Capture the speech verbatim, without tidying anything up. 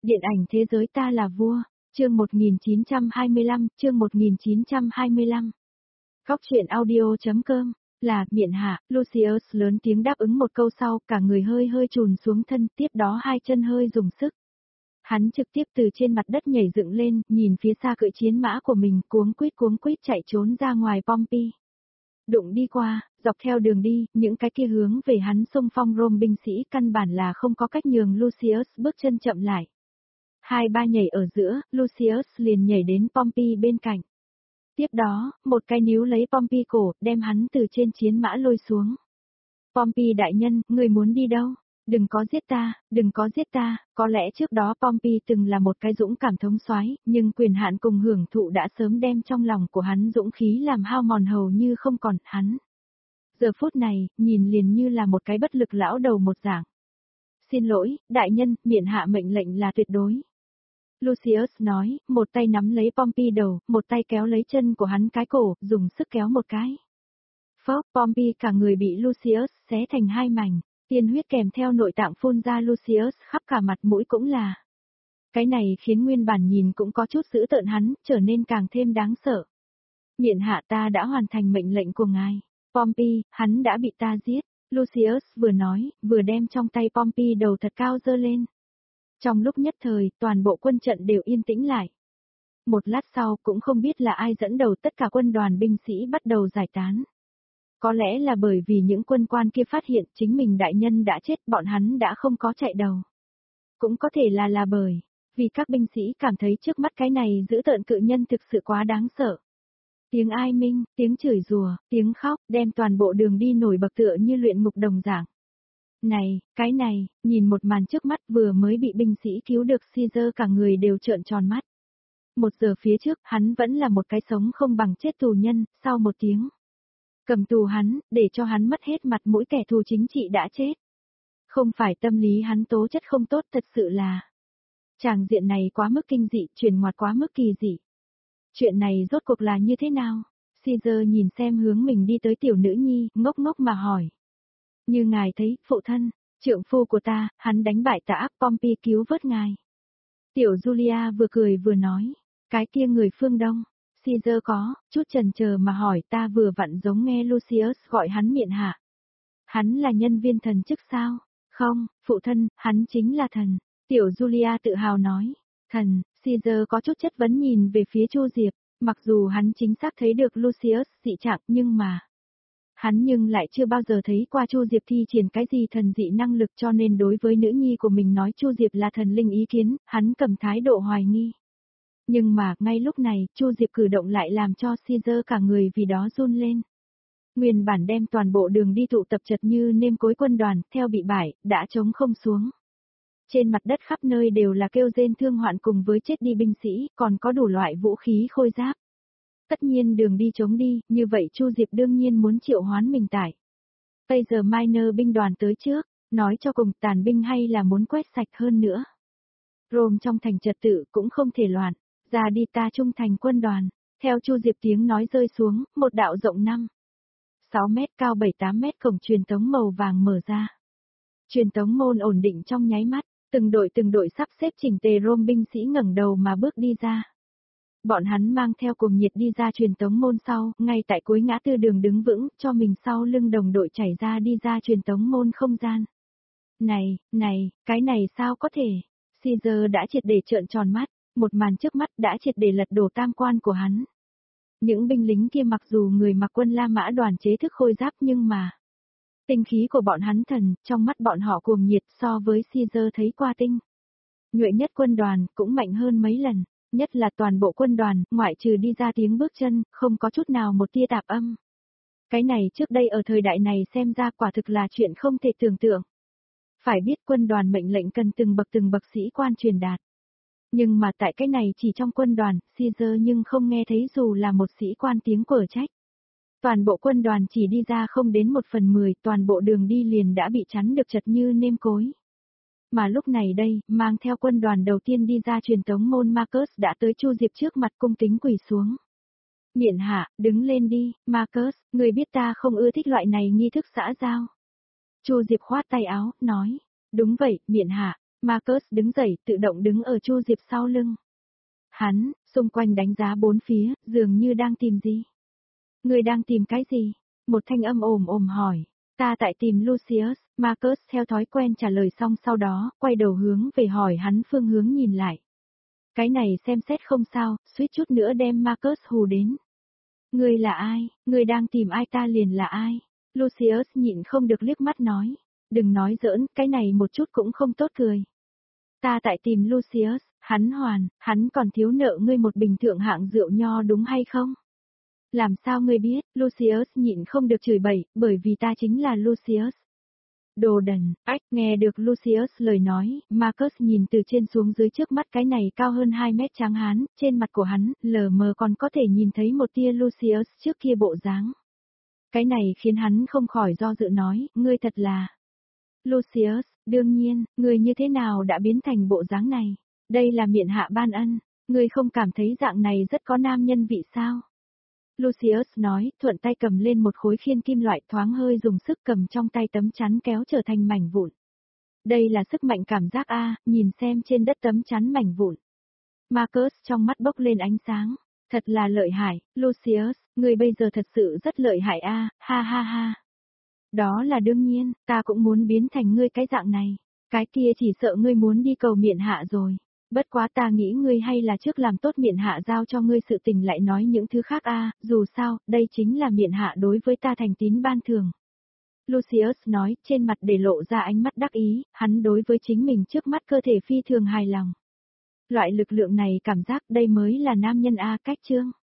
Điện ảnh thế giới ta là vua, chương một nghìn chín trăm hai mươi lăm, chương một nghìn chín trăm hai mươi lăm. Góc truyện audio.com, là, miện hạ, Lucius lớn tiếng đáp ứng một câu sau, cả người hơi hơi trùn xuống thân, tiếp đó hai chân hơi dùng sức. Hắn trực tiếp từ trên mặt đất nhảy dựng lên, nhìn phía xa cưỡi chiến mã của mình, cuống quýt cuống quýt chạy trốn ra ngoài Pompey. Đụng đi qua, dọc theo đường đi, những cái kia hướng về hắn xung phong Rome binh sĩ căn bản là không có cách nhường Lucius bước chân chậm lại. Hai ba nhảy ở giữa, Lucius liền nhảy đến Pompey bên cạnh. Tiếp đó, một cái níu lấy Pompey cổ, đem hắn từ trên chiến mã lôi xuống. Pompey đại nhân, người muốn đi đâu? Đừng có giết ta, đừng có giết ta, có lẽ trước đó Pompey từng là một cái dũng cảm thống soái, nhưng quyền hạn cùng hưởng thụ đã sớm đem trong lòng của hắn dũng khí làm hao mòn hầu như không còn, hắn. Giờ phút này, nhìn liền như là một cái bất lực lão đầu một dạng. Xin lỗi, đại nhân, miện hạ mệnh lệnh là tuyệt đối. Lucius nói, một tay nắm lấy Pompey đầu, một tay kéo lấy chân của hắn cái cổ, dùng sức kéo một cái. Phốc, Pompey cả người bị Lucius xé thành hai mảnh, tiên huyết kèm theo nội tạng phun ra Lucius khắp cả mặt mũi cũng là. Cái này khiến nguyên bản nhìn cũng có chút dữ tợn hắn, trở nên càng thêm đáng sợ. Miện hạ ta đã hoàn thành mệnh lệnh của ngài. Pompey, hắn đã bị ta giết. Lucius vừa nói, vừa đem trong tay Pompey đầu thật cao giơ lên. Trong lúc nhất thời, toàn bộ quân trận đều yên tĩnh lại. Một lát sau cũng không biết là ai dẫn đầu tất cả quân đoàn binh sĩ bắt đầu giải tán. Có lẽ là bởi vì những quân quan kia phát hiện chính mình đại nhân đã chết, bọn hắn đã không có chạy đầu. Cũng có thể là là bởi, vì các binh sĩ cảm thấy trước mắt cái này giữ tợn cự nhân thực sự quá đáng sợ. Tiếng ai minh, tiếng chửi rủa, tiếng khóc, đem toàn bộ đường đi nổi bật tựa như luyện ngục đồng dạng. Này, cái này, nhìn một màn trước mắt vừa mới bị binh sĩ cứu được Caesar cả người đều trợn tròn mắt. Một giờ phía trước hắn vẫn là một cái sống không bằng chết tù nhân, sau một tiếng. Cầm tù hắn, để cho hắn mất hết mặt mũi kẻ thù chính trị đã chết. Không phải tâm lý hắn tố chất không tốt, thật sự là. Tràng diện này quá mức kinh dị, truyền ngoặt quá mức kỳ dị. Chuyện này rốt cuộc là như thế nào? Caesar nhìn xem hướng mình đi tới tiểu nữ nhi, ngốc ngốc mà hỏi. Như ngài thấy, phụ thân, trượng phu của ta, hắn đánh bại tà ác Pompey cứu vớt ngài. Tiểu Julia vừa cười vừa nói, cái kia người phương Đông, Caesar có, chút chần chờ mà hỏi, ta vừa vặn giống nghe Lucius gọi hắn miện hạ. Hắn là nhân viên thần chức sao? Không, phụ thân, hắn chính là thần. Tiểu Julia tự hào nói, thần. Caesar có chút chất vấn nhìn về phía Chu Diệp, mặc dù hắn chính xác thấy được Lucius dị trạng nhưng mà. Hắn nhưng lại chưa bao giờ thấy qua Chu Diệp thi triển cái gì thần dị năng lực, cho nên đối với nữ nhi của mình nói Chu Diệp là thần linh ý kiến, hắn cầm thái độ hoài nghi. Nhưng mà, ngay lúc này, Chu Diệp cử động lại làm cho Caesar cả người vì đó run lên. Nguyên bản đem toàn bộ đường đi tụ tập chật như nêm cối quân đoàn, theo bị bại, đã trống không xuống. Trên mặt đất khắp nơi đều là kêu rên thương hoạn cùng với chết đi binh sĩ, còn có đủ loại vũ khí khôi giáp. Tất nhiên đường đi chống đi, như vậy Chu Diệp đương nhiên muốn triệu hoán mình tải. Bây giờ Minor binh đoàn tới trước, nói cho cùng tàn binh hay là muốn quét sạch hơn nữa. Rome trong thành trật tự cũng không thể loạn, ra đi ta trung thành quân đoàn. Theo Chu Diệp tiếng nói rơi xuống, một đạo rộng năm, sáu mét cao bảy tám mét cổng truyền tống màu vàng mở ra. Truyền tống môn ổn định trong nháy mắt, từng đội từng đội sắp xếp chỉnh tề Rome binh sĩ ngẩng đầu mà bước đi ra. Bọn hắn mang theo cùng nhiệt đi ra truyền tống môn sau, ngay tại cuối ngã tư đường đứng vững, cho mình sau lưng đồng đội chảy ra đi ra truyền tống môn không gian. Này, này, cái này sao có thể? Caesar đã triệt để trợn tròn mắt, một màn trước mắt đã triệt để lật đổ tam quan của hắn. Những binh lính kia mặc dù người mặc quân La Mã đoàn chế thức khôi giáp nhưng mà tinh khí của bọn hắn thần, trong mắt bọn họ cuồng nhiệt so với Caesar thấy qua tinh. Nhuệ nhất quân đoàn cũng mạnh hơn mấy lần. Nhất là toàn bộ quân đoàn, ngoại trừ đi ra tiếng bước chân, không có chút nào một tia tạp âm. Cái này trước đây ở thời đại này xem ra quả thực là chuyện không thể tưởng tượng. Phải biết quân đoàn mệnh lệnh cần từng bậc từng bậc sĩ quan truyền đạt. Nhưng mà tại cái này chỉ trong quân đoàn, Caesar nhưng không nghe thấy dù là một sĩ quan tiếng quở trách. Toàn bộ quân đoàn chỉ đi ra không đến một phần mười, toàn bộ đường đi liền đã bị chắn được chật như nêm cối. Mà lúc này đây, mang theo quân đoàn đầu tiên đi ra truyền tống môn Marcus đã tới Chu Diệp trước mặt cung kính quỳ xuống. Miện hạ, đứng lên đi, Marcus, người biết ta không ưa thích loại này nghi thức xã giao. Chu Diệp khoát tay áo, nói, đúng vậy, miện hạ, Marcus đứng dậy, tự động đứng ở Chu Diệp sau lưng. Hắn, xung quanh đánh giá bốn phía, dường như đang tìm gì. Người đang tìm cái gì? Một thanh âm ồm ồm hỏi. Ta tại tìm Lucius, Marcus theo thói quen trả lời xong sau đó, quay đầu hướng về hỏi hắn phương hướng nhìn lại. Cái này xem xét không sao, suýt chút nữa đem Marcus hù đến. Ngươi là ai? Ngươi đang tìm ai ta liền là ai? Lucius nhịn không được liếc mắt nói. Đừng nói giỡn, cái này một chút cũng không tốt cười. Ta tại tìm Lucius, hắn hoàn, hắn còn thiếu nợ ngươi một bình thượng hạng rượu nho đúng hay không? Làm sao ngươi biết, Lucius nhịn không được chửi bậy, bởi vì ta chính là Lucius. Đồ đần, ách, nghe được Lucius lời nói, Marcus nhìn từ trên xuống dưới trước mắt cái này cao hơn hai mét trắng hán, trên mặt của hắn, lờ mờ còn có thể nhìn thấy một tia Lucius trước kia bộ dáng. Cái này khiến hắn không khỏi do dự nói, ngươi thật là... Lucius, đương nhiên, ngươi như thế nào đã biến thành bộ dáng này? Đây là miện hạ ban ân, ngươi không cảm thấy dạng này rất có nam nhân vị sao? Lucius nói, thuận tay cầm lên một khối khiên kim loại thoáng hơi dùng sức cầm trong tay tấm chắn kéo trở thành mảnh vụn. Đây là sức mạnh cảm giác A, nhìn xem trên đất tấm chắn mảnh vụn. Marcus trong mắt bốc lên ánh sáng. Thật là lợi hại, Lucius, ngươi bây giờ thật sự rất lợi hại A, ha ha ha. Đó là đương nhiên, ta cũng muốn biến thành ngươi cái dạng này. Cái kia chỉ sợ ngươi muốn đi cầu miện hạ rồi. Bất quá ta nghĩ ngươi hay là trước làm tốt miện hạ giao cho ngươi sự tình lại nói những thứ khác a, dù sao, đây chính là miện hạ đối với ta thành tín ban thường. Lucius nói, trên mặt để lộ ra ánh mắt đắc ý, hắn đối với chính mình trước mắt cơ thể phi thường hài lòng. Loại lực lượng này cảm giác đây mới là nam nhân a cách chương.